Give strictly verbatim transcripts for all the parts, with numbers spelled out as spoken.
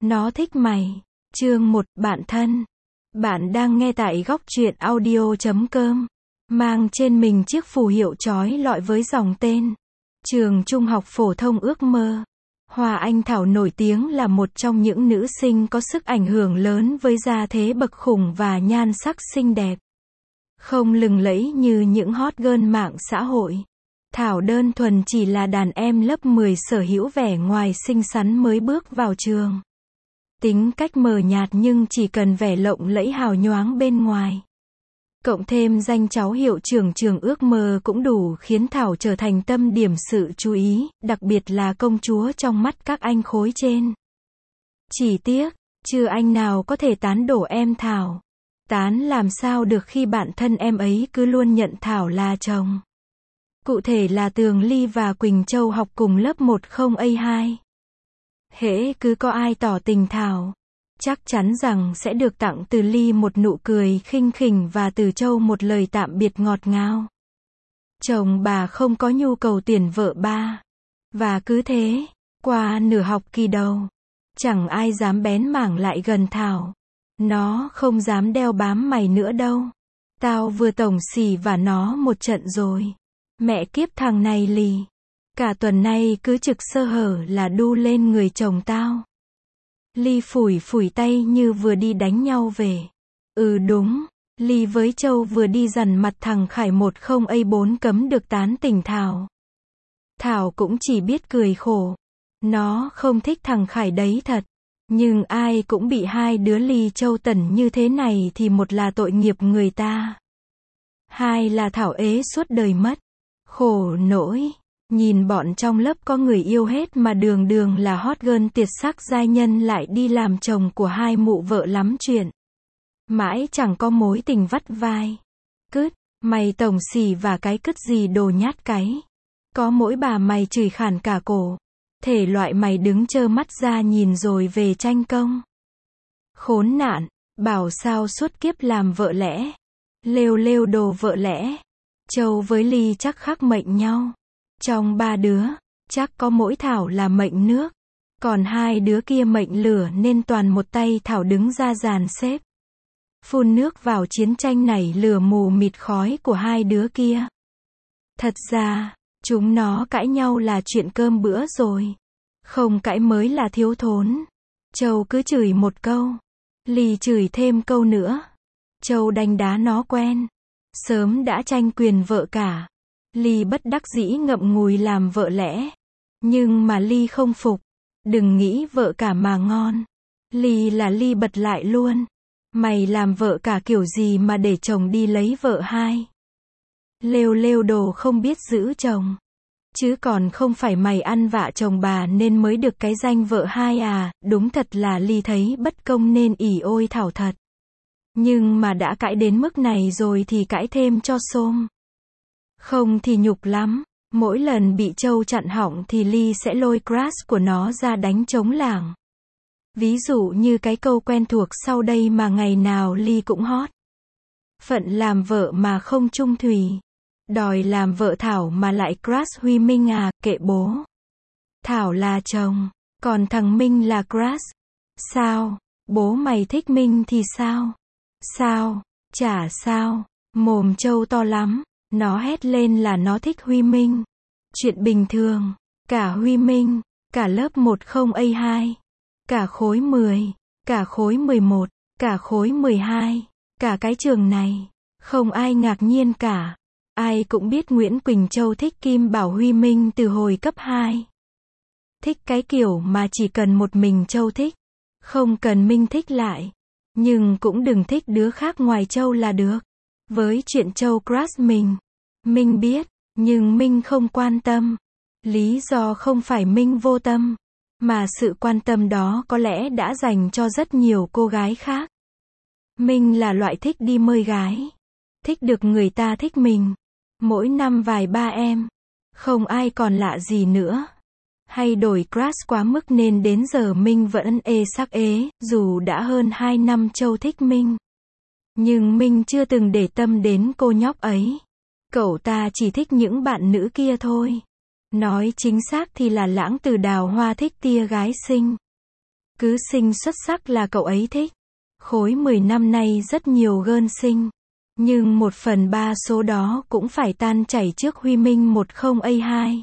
Nó thích mày. Chương một, bạn thân. Bạn đang nghe tại góc truyện audio chấm com. Mang trên mình chiếc phù hiệu chói lọi với dòng tên. Trường Trung học phổ thông ước mơ. Hoa Anh Thảo nổi tiếng là một trong những nữ sinh có sức ảnh hưởng lớn với gia thế bậc khủng và nhan sắc xinh đẹp. Không lừng lẫy như những hot girl mạng xã hội. Thảo đơn thuần chỉ là đàn em lớp mười sở hữu vẻ ngoài xinh xắn mới bước vào trường. Tính cách mờ nhạt nhưng chỉ cần vẻ lộng lẫy hào nhoáng bên ngoài. Cộng thêm danh cháu hiệu trưởng trường ước mơ cũng đủ khiến Thảo trở thành tâm điểm sự chú ý, đặc biệt là công chúa trong mắt các anh khối trên. Chỉ tiếc, chưa anh nào có thể tán đổ em Thảo. Tán làm sao được khi bạn thân em ấy cứ luôn nhận Thảo là chồng. Cụ thể là Tường Ly và Quỳnh Châu học cùng lớp một không A hai. Hễ cứ có ai tỏ tình Thảo, chắc chắn rằng sẽ được tặng từ Ly một nụ cười khinh khỉnh và từ Châu một lời tạm biệt ngọt ngào. Chồng bà không có nhu cầu tuyển vợ ba. Và cứ thế, qua nửa học kỳ đầu, chẳng ai dám bén mảng lại gần Thảo. Nó không dám đeo bám mày nữa đâu. Tao vừa tổng xì và nó một trận rồi. Mẹ kiếp thằng này lì. Cả tuần nay cứ trực sơ hở là đu lên người chồng tao. Ly phủi phủi tay như vừa đi đánh nhau về. Ừ đúng, Ly với Châu vừa đi dằn mặt thằng Khải một không A bốn cấm được tán tỉnh Thảo. Thảo cũng chỉ biết cười khổ. Nó không thích thằng Khải đấy thật. Nhưng ai cũng bị hai đứa Ly Châu Tẩn như thế này thì một là tội nghiệp người ta. Hai là Thảo ế suốt đời mất. Khổ nỗi. Nhìn bọn trong lớp có người yêu hết mà đường đường là hot girl tuyệt sắc giai nhân lại đi làm chồng của hai mụ vợ lắm chuyện. Mãi chẳng có mối tình vắt vai. Cứt, mày tổng xì và cái cứt gì đồ nhát cái. Có mỗi bà mày chửi khản cả cổ. Thể loại mày đứng trơ mắt ra nhìn rồi về tranh công. Khốn nạn, bảo sao suốt kiếp làm vợ lẽ. Lêu lêu đồ vợ lẽ. Châu với Ly chắc khác mệnh nhau. Trong ba đứa, chắc có mỗi Thảo là mệnh nước. Còn hai đứa kia mệnh lửa nên toàn một tay Thảo đứng ra dàn xếp. Phun nước vào chiến tranh này lửa mù mịt khói của hai đứa kia. Thật ra, chúng nó cãi nhau là chuyện cơm bữa rồi. Không cãi mới là thiếu thốn. Châu cứ chửi một câu. Ly chửi thêm câu nữa. Châu đánh đá nó quen. Sớm đã tranh quyền vợ cả. Ly bất đắc dĩ ngậm ngùi làm vợ lẽ. Nhưng mà Ly không phục. Đừng nghĩ vợ cả mà ngon. Ly là Ly bật lại luôn. Mày làm vợ cả kiểu gì mà để chồng đi lấy vợ hai. Lêu lêu đồ không biết giữ chồng. Chứ còn không phải mày ăn vạ chồng bà nên mới được cái danh vợ hai à. Đúng thật là Ly thấy bất công nên ỉ ôi Thảo thật. Nhưng mà đã cãi đến mức này rồi thì cãi thêm cho xôm. Không thì nhục lắm. Mỗi lần bị Châu chặn họng thì Ly sẽ lôi crush của nó ra đánh trống lảng. Ví dụ như cái câu quen thuộc sau đây mà ngày nào Ly cũng hot. Phận làm vợ mà không chung thủy. Đòi làm vợ Thảo mà lại crush Huy Minh à, kệ bố. Thảo là chồng, còn thằng Minh là crush. Sao? Bố mày thích Minh thì sao? Sao? Chả sao. Mồm Châu to lắm. Nó hét lên là nó thích Huy Minh. Chuyện bình thường. Cả Huy Minh, cả lớp một không A hai, cả khối mười, cả khối mười một, cả khối mười hai, cả cái trường này. Không ai ngạc nhiên cả. Ai cũng biết Nguyễn Quỳnh Châu thích Kim Bảo Huy Minh từ hồi cấp hai. Thích cái kiểu mà chỉ cần một mình Châu thích. Không cần Minh thích lại. Nhưng cũng đừng thích đứa khác ngoài Châu là được. Với chuyện Châu crush mình, Minh biết, nhưng Minh không quan tâm. Lý do không phải Minh vô tâm, mà sự quan tâm đó có lẽ đã dành cho rất nhiều cô gái khác. Minh là loại thích đi mời gái. Thích được người ta thích mình. Mỗi năm vài ba em. Không ai còn lạ gì nữa. Hay đổi crush quá mức nên đến giờ Minh vẫn ê sắc ế, dù đã hơn hai năm Châu thích Minh. Nhưng Minh chưa từng để tâm đến cô nhóc ấy. Cậu ta chỉ thích những bạn nữ kia thôi. Nói chính xác thì là lãng tử đào hoa thích tia gái xinh. Cứ sinh xuất sắc là cậu ấy thích. Khối mười năm nay rất nhiều gơn sinh. Nhưng một phần ba số đó cũng phải tan chảy trước Huy Minh một không A hai.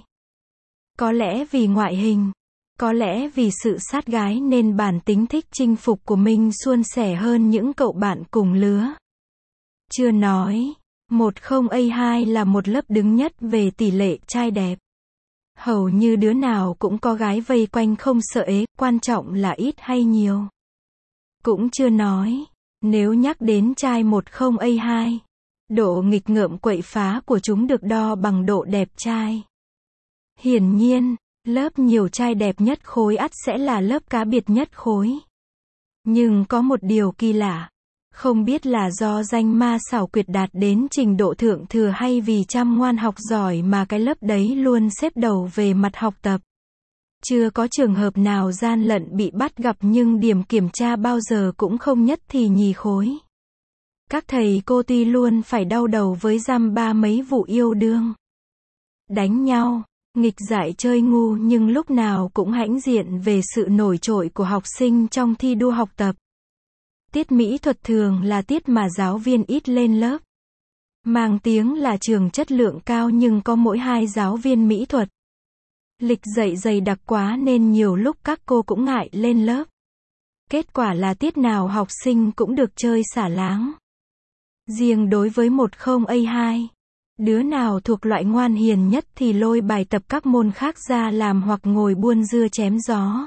Có lẽ vì ngoại hình, có lẽ vì sự sát gái nên bản tính thích chinh phục của Minh suôn sẻ hơn những cậu bạn cùng lứa. Chưa nói, một không A hai là một lớp đứng nhất về tỷ lệ trai đẹp. Hầu như đứa nào cũng có gái vây quanh không sợ ế, quan trọng là ít hay nhiều. Cũng chưa nói, nếu nhắc đến trai một không A hai, độ nghịch ngợm quậy phá của chúng được đo bằng độ đẹp trai. Hiển nhiên, lớp nhiều trai đẹp nhất khối ắt sẽ là lớp cá biệt nhất khối. Nhưng có một điều kỳ lạ, không biết là do danh ma xảo quyệt đạt đến trình độ thượng thừa hay vì chăm ngoan học giỏi mà cái lớp đấy luôn xếp đầu về mặt học tập. Chưa có trường hợp nào gian lận bị bắt gặp nhưng điểm kiểm tra bao giờ cũng không nhất thì nhì khối. Các thầy cô tuy luôn phải đau đầu với dăm ba mấy vụ yêu đương, đánh nhau, nghịch dại chơi ngu nhưng lúc nào cũng hãnh diện về sự nổi trội của học sinh trong thi đua học tập. Tiết mỹ thuật thường là tiết mà giáo viên ít lên lớp. Mang tiếng là trường chất lượng cao nhưng có mỗi hai giáo viên mỹ thuật. Lịch dạy dày đặc quá nên nhiều lúc các cô cũng ngại lên lớp. Kết quả là tiết nào học sinh cũng được chơi xả láng. Riêng đối với một không A hai, đứa nào thuộc loại ngoan hiền nhất thì lôi bài tập các môn khác ra làm hoặc ngồi buôn dưa chém gió.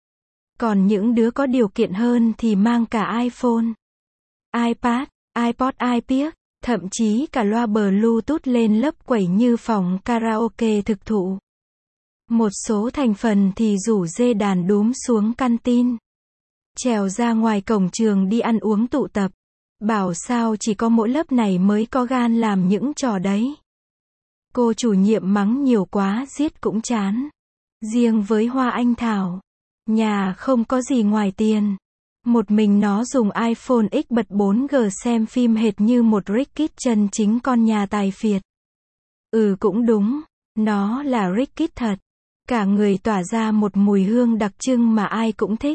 Còn những đứa có điều kiện hơn thì mang cả iPhone, iPad, iPod, iPic, thậm chí cả loa Bluetooth lên lớp quẩy như phòng karaoke thực thụ. Một số thành phần thì rủ dê đàn đúm xuống canteen, trèo ra ngoài cổng trường đi ăn uống tụ tập. Bảo sao chỉ có mỗi lớp này mới có gan làm những trò đấy. Cô chủ nhiệm mắng nhiều quá giết cũng chán. Riêng với Hoa Anh Thảo, nhà không có gì ngoài tiền. Một mình nó dùng iPhone X bật bốn G xem phim hệt như một Rickit chân chính con nhà tài phiệt. Ừ cũng đúng, nó là Rickit thật. Cả người tỏa ra một mùi hương đặc trưng mà ai cũng thích.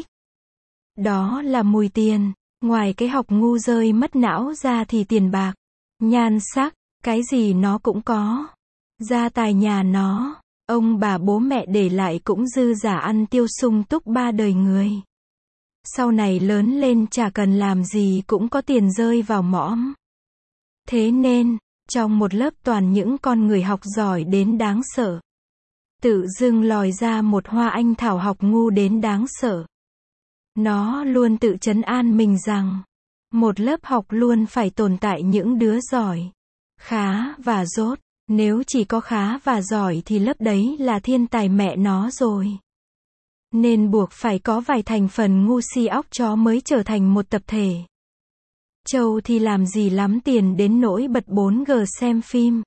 Đó là mùi tiền. Ngoài cái học ngu rơi mất não ra thì tiền bạc, nhan sắc, cái gì nó cũng có. Gia tài nhà nó, ông bà bố mẹ để lại cũng dư giả ăn tiêu sung túc ba đời người. Sau này lớn lên chả cần làm gì cũng có tiền rơi vào mõm. Thế nên, trong một lớp toàn những con người học giỏi đến đáng sợ, tự dưng lòi ra một Hoa Anh Thảo học ngu đến đáng sợ. Nó luôn tự trấn an mình rằng, một lớp học luôn phải tồn tại những đứa giỏi, khá và dốt. Nếu chỉ có khá và giỏi thì lớp đấy là thiên tài mẹ nó rồi. Nên buộc phải có vài thành phần ngu si óc chó mới trở thành một tập thể. Châu thì làm gì lắm tiền đến nỗi bật bốn G xem phim.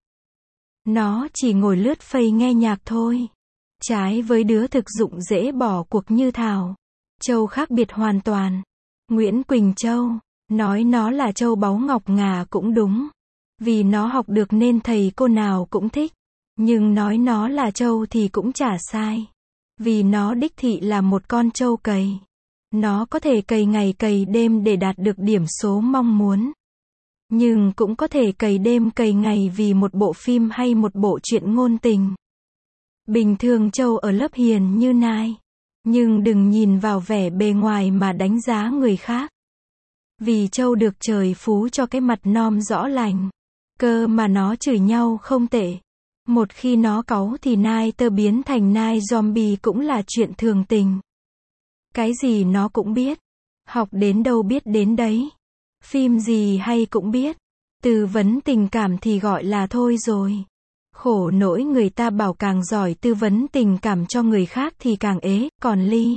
Nó chỉ ngồi lướt Face nghe nhạc thôi. Trái với đứa thực dụng dễ bỏ cuộc như Thảo, Châu khác biệt hoàn toàn. Nguyễn Quỳnh Châu, nói nó là châu báu ngọc ngà cũng đúng. Vì nó học được nên thầy cô nào cũng thích. Nhưng nói nó là châu thì cũng chả sai. Vì nó đích thị là một con trâu cày. Nó có thể cày ngày cày đêm để đạt được điểm số mong muốn. Nhưng cũng có thể cày đêm cày ngày vì một bộ phim hay một bộ truyện ngôn tình. Bình thường Châu ở lớp hiền như nai. Nhưng đừng nhìn vào vẻ bề ngoài mà đánh giá người khác. Vì Châu được trời phú cho cái mặt non rõ lành. Cơ mà nó chửi nhau không tệ. Một khi nó cáu thì nai tơ biến thành nai zombie cũng là chuyện thường tình. Cái gì nó cũng biết. Học đến đâu biết đến đấy. Phim gì hay cũng biết. Tư vấn tình cảm thì gọi là thôi rồi. Khổ nỗi người ta bảo càng giỏi tư vấn tình cảm cho người khác thì càng ế, còn Ly.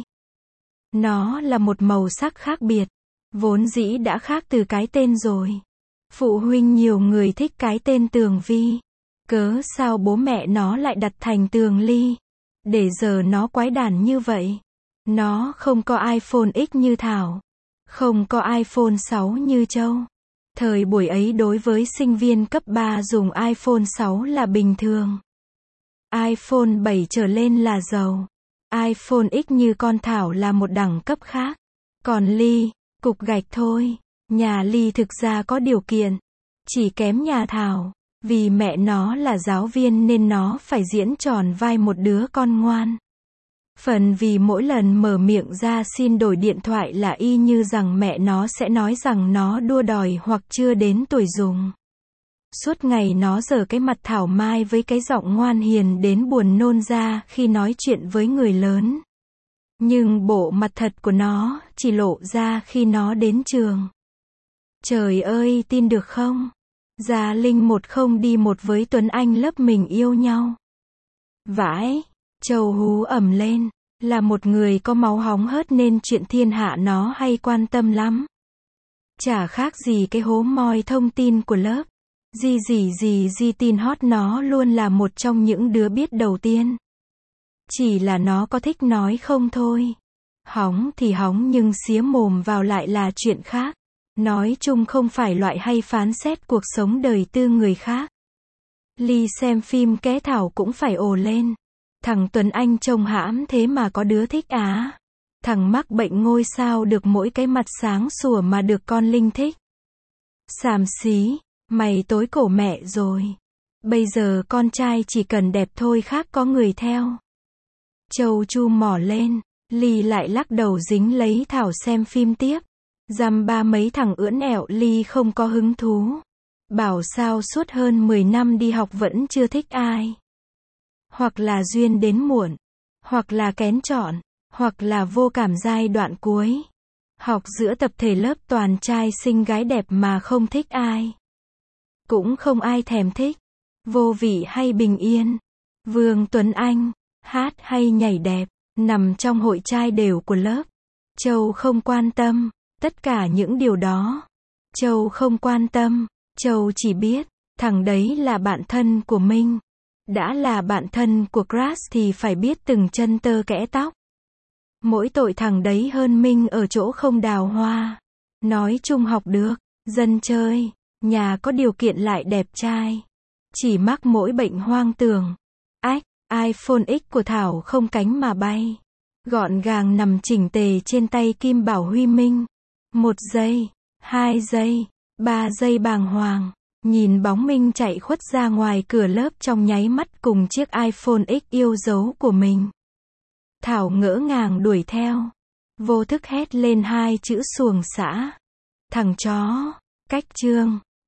Nó là một màu sắc khác biệt. Vốn dĩ đã khác từ cái tên rồi. Phụ huynh nhiều người thích cái tên Tường Vi. Cớ sao bố mẹ nó lại đặt thành Tường Ly. Để giờ nó quái đản như vậy. Nó không có iPhone X như Thảo. Không có iPhone sáu như Châu. Thời buổi ấy đối với sinh viên cấp ba dùng iPhone sáu là bình thường. iPhone bảy trở lên là giàu. iPhone X như con Thảo là một đẳng cấp khác. Còn Ly, cục gạch thôi. Nhà Ly thực ra có điều kiện, chỉ kém nhà Thảo. Vì mẹ nó là giáo viên nên nó phải diễn tròn vai một đứa con ngoan. Phần vì mỗi lần mở miệng ra xin đổi điện thoại là y như rằng mẹ nó sẽ nói rằng nó đua đòi hoặc chưa đến tuổi dùng. Suốt ngày nó giở cái mặt thảo mai với cái giọng ngoan hiền đến buồn nôn ra khi nói chuyện với người lớn. Nhưng bộ mặt thật của nó chỉ lộ ra khi nó đến trường. Trời ơi, tin được không? Gia Linh một không đi một với Tuấn Anh lớp mình yêu nhau. Vãi, Châu hú ẩm lên, là một người có máu hóng hớt nên chuyện thiên hạ nó hay quan tâm lắm. Chả khác gì cái hố moi thông tin của lớp. Gì gì gì gì tin hot nó luôn là một trong những đứa biết đầu tiên. Chỉ là nó có thích nói không thôi. Hóng thì hóng nhưng xía mồm vào lại là chuyện khác. Nói chung không phải loại hay phán xét cuộc sống đời tư người khác. Ly xem phim ké Thảo cũng phải ồ lên. Thằng Tuấn Anh trông hãm thế mà có đứa thích á. Thằng mắc bệnh ngôi sao được mỗi cái mặt sáng sủa mà được con Linh thích. Xàm xí, mày tối cổ mẹ rồi. Bây giờ con trai chỉ cần đẹp thôi khác có người theo. Châu chu mỏ lên, Ly lại lắc đầu dính lấy Thảo xem phim tiếp. Dăm ba mấy thằng ưỡn ẹo Ly không có hứng thú. Bảo sao suốt hơn mười năm đi học vẫn chưa thích ai. Hoặc là duyên đến muộn, hoặc là kén chọn, hoặc là vô cảm giai đoạn cuối. Học giữa tập thể lớp toàn trai xinh gái đẹp mà không thích ai. Cũng không ai thèm thích. Vô vị hay bình yên. Vương Tuấn Anh, hát hay nhảy đẹp, nằm trong hội trai đều của lớp. Châu không quan tâm. Tất cả những điều đó, Châu không quan tâm. Châu chỉ biết, thằng đấy là bạn thân của Minh. Đã là bạn thân của Crush thì phải biết từng chân tơ kẽ tóc. Mỗi tội thằng đấy hơn Minh ở chỗ không đào hoa. Nói chung học được, dân chơi, nhà có điều kiện lại đẹp trai. Chỉ mắc mỗi bệnh hoang tưởng. Ách, iPhone X của Thảo không cánh mà bay. Gọn gàng nằm chỉnh tề trên tay Kim Bảo Huy Minh. Một giây, hai giây, ba giây bàng hoàng. Nhìn bóng Minh chạy khuất ra ngoài cửa lớp trong nháy mắt cùng chiếc iPhone X yêu dấu của mình. Thảo ngỡ ngàng đuổi theo. Vô thức hét lên hai chữ xuồng xã. Thằng chó. Cách chương.